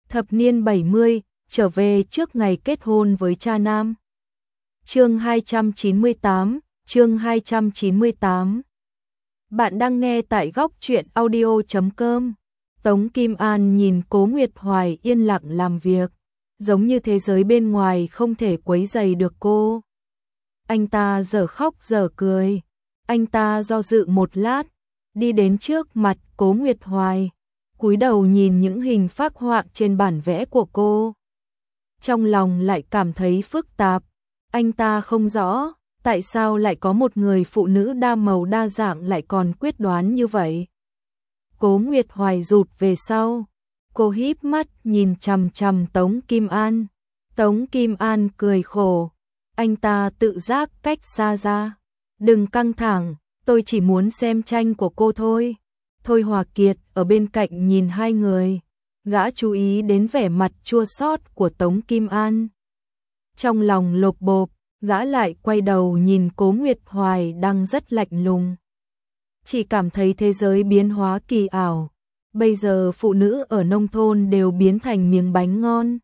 Thập niên 70, trở về trước ngày kết hôn với cha nam. Chương 298. Bạn đang nghe tại góc truyện audio.com. Tống Kim An nhìn Cố Nguyệt Hoài yên lặng làm việc, giống như thế giới bên ngoài không thể quấy rầy được cô. Anh ta dở khóc dở cười, anh ta do dự một lát, đi đến trước mặt Cố Nguyệt Hoài, cúi đầu nhìn những hình phác họa trên bản vẽ của cô. Trong lòng lại cảm thấy phức tạp, anh ta không rõ tại sao lại có một người phụ nữ đa màu đa dạng lại còn quyết đoán như vậy. Cố Nguyệt Hoài rụt về sau, cô híp mắt nhìn chằm chằm Tống Kim An. Tống Kim An cười khổ, anh ta tự giác cách xa ra. Đừng căng thẳng, tôi chỉ muốn xem tranh của cô thôi. Thôi Hòa Kiệt ở bên cạnh nhìn hai người, gã chú ý đến vẻ mặt chua xót của Tống Kim An. Trong lòng lột bộp, gã lại quay đầu nhìn Cố Nguyệt Hoài đang rất lạnh lùng. Chỉ cảm thấy thế giới biến hóa kỳ ảo, bây giờ phụ nữ ở nông thôn đều biến thành miếng bánh ngon.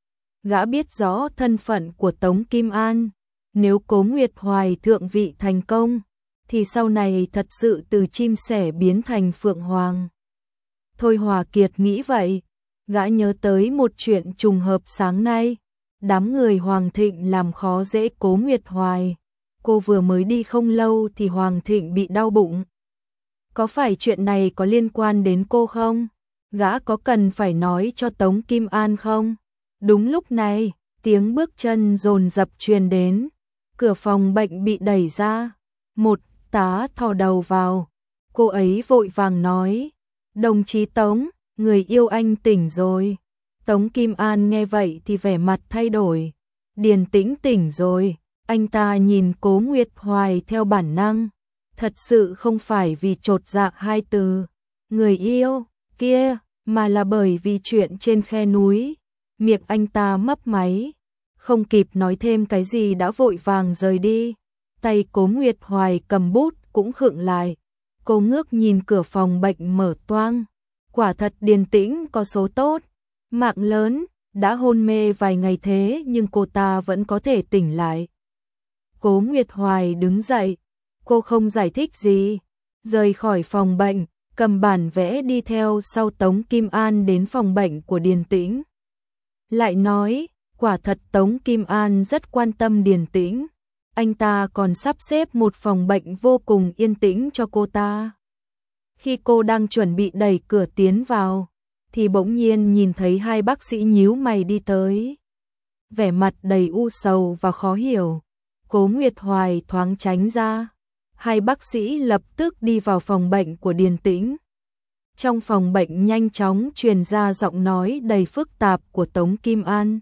Gã biết rõ thân phận của Tống Kim An, nếu Cố Nguyệt Hoài thượng vị thành công, thì sau này thật sự từ chim sẻ biến thành phượng hoàng. Thôi Hòa Kiệt nghĩ vậy, gã nhớ tới một chuyện trùng hợp sáng nay. Đám người Hoàng Thịnh làm khó dễ Cố Nguyệt Hoài. Cô vừa mới đi không lâu thì Hoàng Thịnh bị đau bụng. Có phải chuyện này có liên quan đến cô không? Gã có cần phải nói cho Tống Kim An không? Đúng lúc này, tiếng bước chân dồn dập truyền đến. Cửa phòng bệnh bị đẩy ra. Một tá thò đầu vào. Cô ấy vội vàng nói, đồng chí Tống, người yêu anh tỉnh rồi. Tống Kim An nghe vậy thì vẻ mặt thay đổi. Điền Tĩnh tỉnh rồi. Anh ta nhìn Cố Nguyệt Hoài theo bản năng. Thật sự không phải vì chột dạ hai từ người yêu kia, mà là bởi vì chuyện trên khe núi. Miệng anh ta mấp máy, không kịp nói thêm cái gì đã vội vàng rời đi. Tay Cố Nguyệt Hoài cầm bút cũng khựng lại. Cô ngước nhìn cửa phòng bệnh mở toang. Quả thật Điền Tĩnh có số tốt, mạng lớn, đã hôn mê vài ngày thế nhưng cô ta vẫn có thể tỉnh lại. Cố Nguyệt Hoài đứng dậy, cô không giải thích gì, rời khỏi phòng bệnh, cầm bản vẽ đi theo sau Tống Kim An đến phòng bệnh của Điền Tĩnh. Lại nói, quả thật Tống Kim An rất quan tâm Điền Tĩnh, anh ta còn sắp xếp một phòng bệnh vô cùng yên tĩnh cho cô ta. Khi cô đang chuẩn bị đẩy cửa tiến vào, thì bỗng nhiên nhìn thấy hai bác sĩ nhíu mày đi tới. Vẻ mặt đầy u sầu và khó hiểu, Cố Nguyệt Hoài thoáng tránh ra. Hai bác sĩ lập tức đi vào phòng bệnh của Điền Tĩnh. Trong phòng bệnh nhanh chóng truyền ra giọng nói đầy phức tạp của Tống Kim An.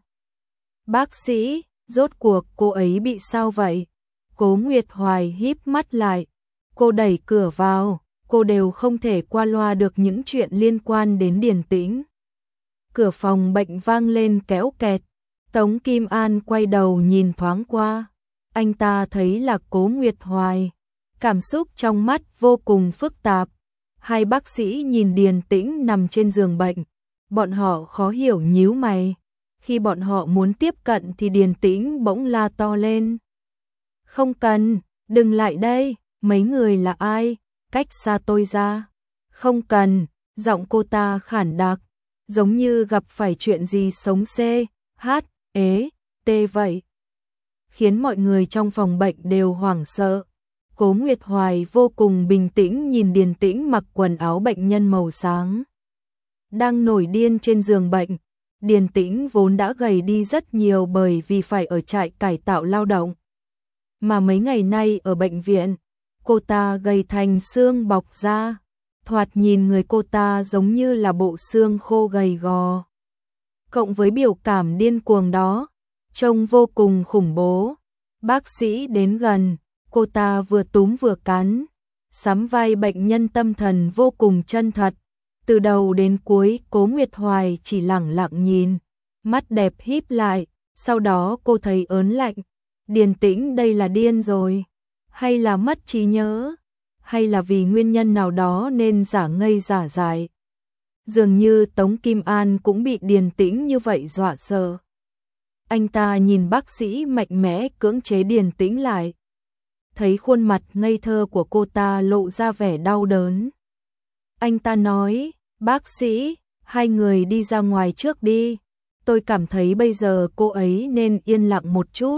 Bác sĩ, rốt cuộc cô ấy bị sao vậy? Cố Nguyệt Hoài híp mắt lại. Cô đẩy cửa vào, cô đều không thể qua loa được những chuyện liên quan đến Điền Tĩnh. Cửa phòng bệnh vang lên kéo kẹt. Tống Kim An quay đầu nhìn thoáng qua. Anh ta thấy là Cố Nguyệt Hoài. Cảm xúc trong mắt vô cùng phức tạp. Hai bác sĩ nhìn Điền Tĩnh nằm trên giường bệnh. Bọn họ khó hiểu nhíu mày. Khi bọn họ muốn tiếp cận thì Điền Tĩnh bỗng la to lên. Không cần, đừng lại đây, mấy người là ai? Cách xa tôi ra. Không cần, giọng cô ta khản đặc, giống như gặp phải chuyện gì sống ế vậy. Khiến mọi người trong phòng bệnh đều hoảng sợ. Cố Nguyệt Hoài vô cùng bình tĩnh nhìn Điền Tĩnh mặc quần áo bệnh nhân màu sáng, đang nổi điên trên giường bệnh. Điền Tĩnh vốn đã gầy đi rất nhiều bởi vì phải ở trại cải tạo lao động. Mà mấy ngày nay ở bệnh viện, cô ta gầy thành xương bọc da. Thoạt nhìn người cô ta giống như là bộ xương khô gầy gò. Cộng với biểu cảm điên cuồng đó, trông vô cùng khủng bố. Bác sĩ đến gần, cô ta vừa túm vừa cắn, sắm vai bệnh nhân tâm thần vô cùng chân thật. Từ đầu đến cuối Cố Nguyệt Hoài chỉ lẳng lặng nhìn, mắt đẹp híp lại, sau đó cô thấy ớn lạnh. Điền Tĩnh đây là điên rồi, hay là mất trí nhớ, hay là vì nguyên nhân nào đó nên giả ngây giả dại. Dường như Tống Kim An cũng bị Điền Tĩnh như vậy dọa sợ. Anh ta nhìn bác sĩ mạnh mẽ cưỡng chế Điền Tĩnh lại. Thấy khuôn mặt ngây thơ của cô ta lộ ra vẻ đau đớn. Anh ta nói, bác sĩ, hai người đi ra ngoài trước đi. Tôi cảm thấy bây giờ cô ấy nên yên lặng một chút.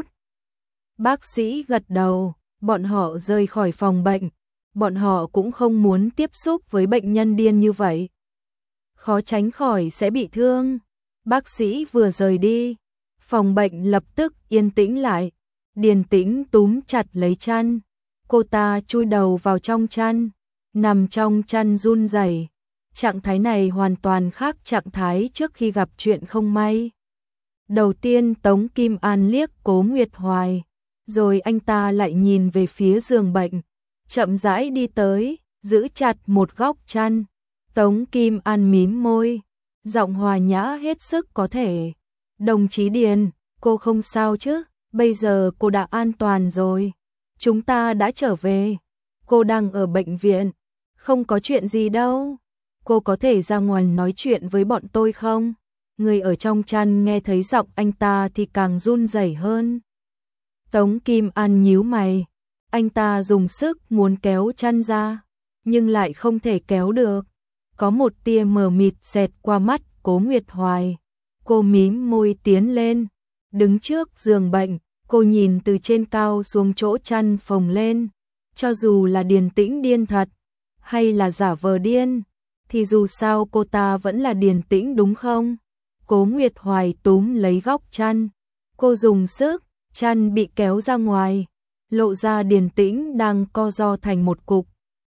Bác sĩ gật đầu, bọn họ rời khỏi phòng bệnh. Bọn họ cũng không muốn tiếp xúc với bệnh nhân điên như vậy. Khó tránh khỏi sẽ bị thương. Bác sĩ vừa rời đi, phòng bệnh lập tức yên tĩnh lại. Điền Tĩnh túm chặt lấy chăn. Cô ta chui đầu vào trong chăn, nằm trong chăn run rẩy. Trạng thái này hoàn toàn khác trạng thái trước khi gặp chuyện không may. Đầu tiên Tống Kim An liếc Cố Nguyệt Hoài, rồi anh ta lại nhìn về phía giường bệnh, chậm rãi đi tới, giữ chặt một góc chăn. Tống Kim An mím môi, giọng hòa nhã hết sức có thể. Đồng chí Điền, cô không sao chứ? Bây giờ cô đã an toàn rồi. Chúng ta đã trở về. Cô đang ở bệnh viện. Không có chuyện gì đâu. Cô có thể ra ngoài nói chuyện với bọn tôi không? Người ở trong chăn nghe thấy giọng anh ta thì càng run rẩy hơn. Tống Kim An nhíu mày. Anh ta dùng sức muốn kéo chăn ra, nhưng lại không thể kéo được. Có một tia mờ mịt xẹt qua mắt Cố Nguyệt Hoài. Cô mím môi tiến lên, đứng trước giường bệnh. Cô nhìn từ trên cao xuống chỗ chăn phồng lên. Cho dù là Điền Tĩnh điên thật, hay là giả vờ điên, thì dù sao cô ta vẫn là Điền Tĩnh đúng không? Cố Nguyệt Hoài túm lấy góc chăn. Cô dùng sức, chăn bị kéo ra ngoài, lộ ra Điền Tĩnh đang co ro thành một cục.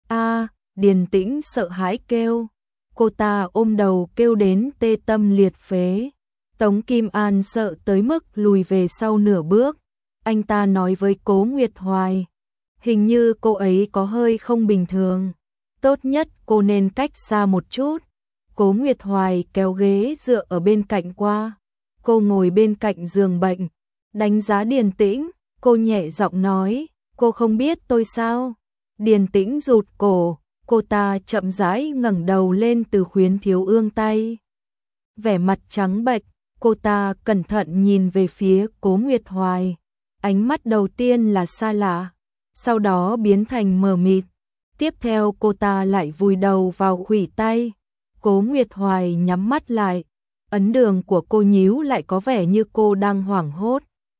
Điền Tĩnh sợ hãi kêu. Cô ta ôm đầu kêu đến tê tâm liệt phế. Tống Kim An sợ tới mức lùi về sau nửa bước. Anh ta nói với Cố Nguyệt Hoài, hình như cô ấy có hơi không bình thường. Tốt nhất cô nên cách xa một chút. Cố Nguyệt Hoài kéo ghế dựa ở bên cạnh qua. Cô ngồi bên cạnh giường bệnh, đánh giá Điền Tĩnh. Cô nhẹ giọng nói, cô không biết tôi sao? Điền Tĩnh rụt cổ, cô ta chậm rãi ngẩng đầu lên từ khuyến thiếu ương tay. Vẻ mặt trắng bệch, cô ta cẩn thận nhìn về phía Cố Nguyệt Hoài. Ánh mắt đầu tiên là xa lạ, sau đó biến thành mờ mịt. Tiếp theo cô ta lại vùi đầu vào khuỷu tay. Cố Nguyệt Hoài nhắm mắt lại. Ấn đường của cô nhíu lại có vẻ như cô đang hoảng hốt.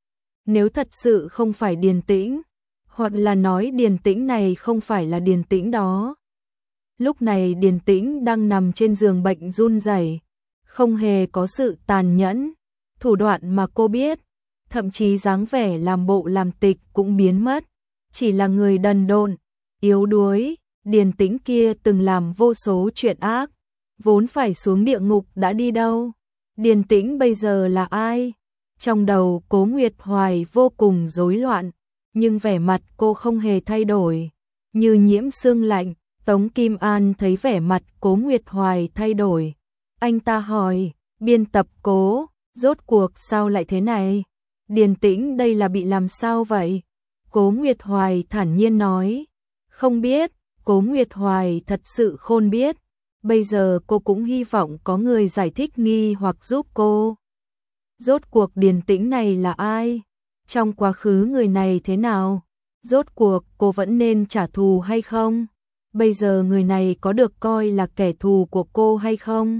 Nếu thật sự không phải Điền Tĩnh, hoặc là nói Điền Tĩnh này không phải là Điền Tĩnh đó. Lúc này Điền Tĩnh đang nằm trên giường bệnh run rẩy, không hề có sự tàn nhẫn, thủ đoạn mà cô biết, thậm chí dáng vẻ làm bộ làm tịch cũng biến mất, chỉ là người đần độn, yếu đuối. Điền Tĩnh kia từng làm vô số chuyện ác, vốn phải xuống địa ngục đã đi đâu. Điền Tĩnh bây giờ là ai? Trong đầu Cố Nguyệt Hoài vô cùng rối loạn, nhưng vẻ mặt cô không hề thay đổi, như nhiễm sương lạnh. Tống Kim An thấy vẻ mặt Cố Nguyệt Hoài thay đổi. Anh ta hỏi, biên tập Cố, rốt cuộc sao lại thế này? Điền Tĩnh đây là bị làm sao vậy? Cố Nguyệt Hoài thản nhiên nói, không biết. Cố Nguyệt Hoài thật sự khôn biết. Bây giờ cô cũng hy vọng có người giải thích nghi hoặc giúp cô. Rốt cuộc Điền Tĩnh này là ai? Trong quá khứ người này thế nào? Rốt cuộc cô vẫn nên trả thù hay không? Bây giờ người này có được coi là kẻ thù của cô hay không?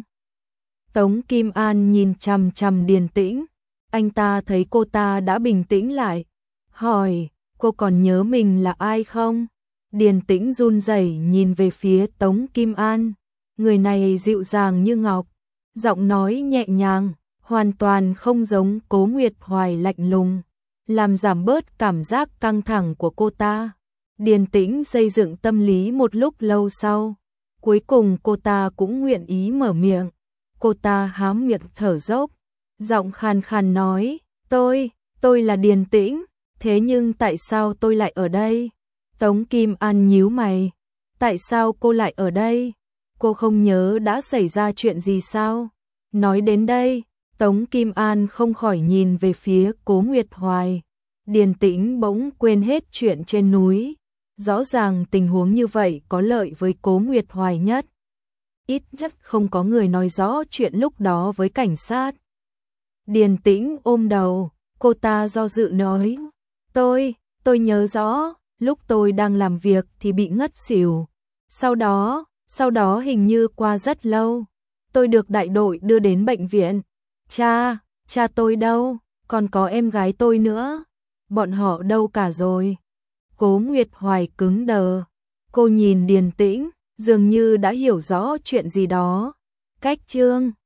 Tống Kim An nhìn chằm chằm Điền Tĩnh. Anh ta thấy cô ta đã bình tĩnh lại. Hỏi, cô còn nhớ mình là ai không? Điền Tĩnh run rẩy nhìn về phía Tống Kim An. Người này dịu dàng như ngọc, giọng nói nhẹ nhàng, hoàn toàn không giống Cố Nguyệt Hoài lạnh lùng, làm giảm bớt cảm giác căng thẳng của cô ta. Điền Tĩnh xây dựng tâm lý một lúc lâu sau, cuối cùng cô ta cũng nguyện ý mở miệng. Cô ta há miệng thở dốc, giọng khàn khàn nói, tôi là Điền Tĩnh, thế nhưng tại sao tôi lại ở đây? Tống Kim An nhíu mày, tại sao cô lại ở đây? Cô không nhớ đã xảy ra chuyện gì sao? Nói đến đây, Tống Kim An không khỏi nhìn về phía Cố Nguyệt Hoài. Điền Tĩnh bỗng quên hết chuyện trên núi. Rõ ràng tình huống như vậy có lợi với Cố Nguyệt Hoài nhất. ít nhất không có người nói rõ chuyện lúc đó với cảnh sát. Điền Tĩnh ôm đầu, cô ta do dự nói, tôi nhớ rõ, lúc tôi đang làm việc thì bị ngất xỉu. Sau đó hình như qua rất lâu, tôi được đại đội đưa đến bệnh viện. Cha tôi đâu, còn có em gái tôi nữa, bọn họ đâu cả rồi? Cố Nguyệt Hoài cứng đờ, cô nhìn Điền Tĩnh, dường như đã hiểu rõ chuyện gì đó. Cách chương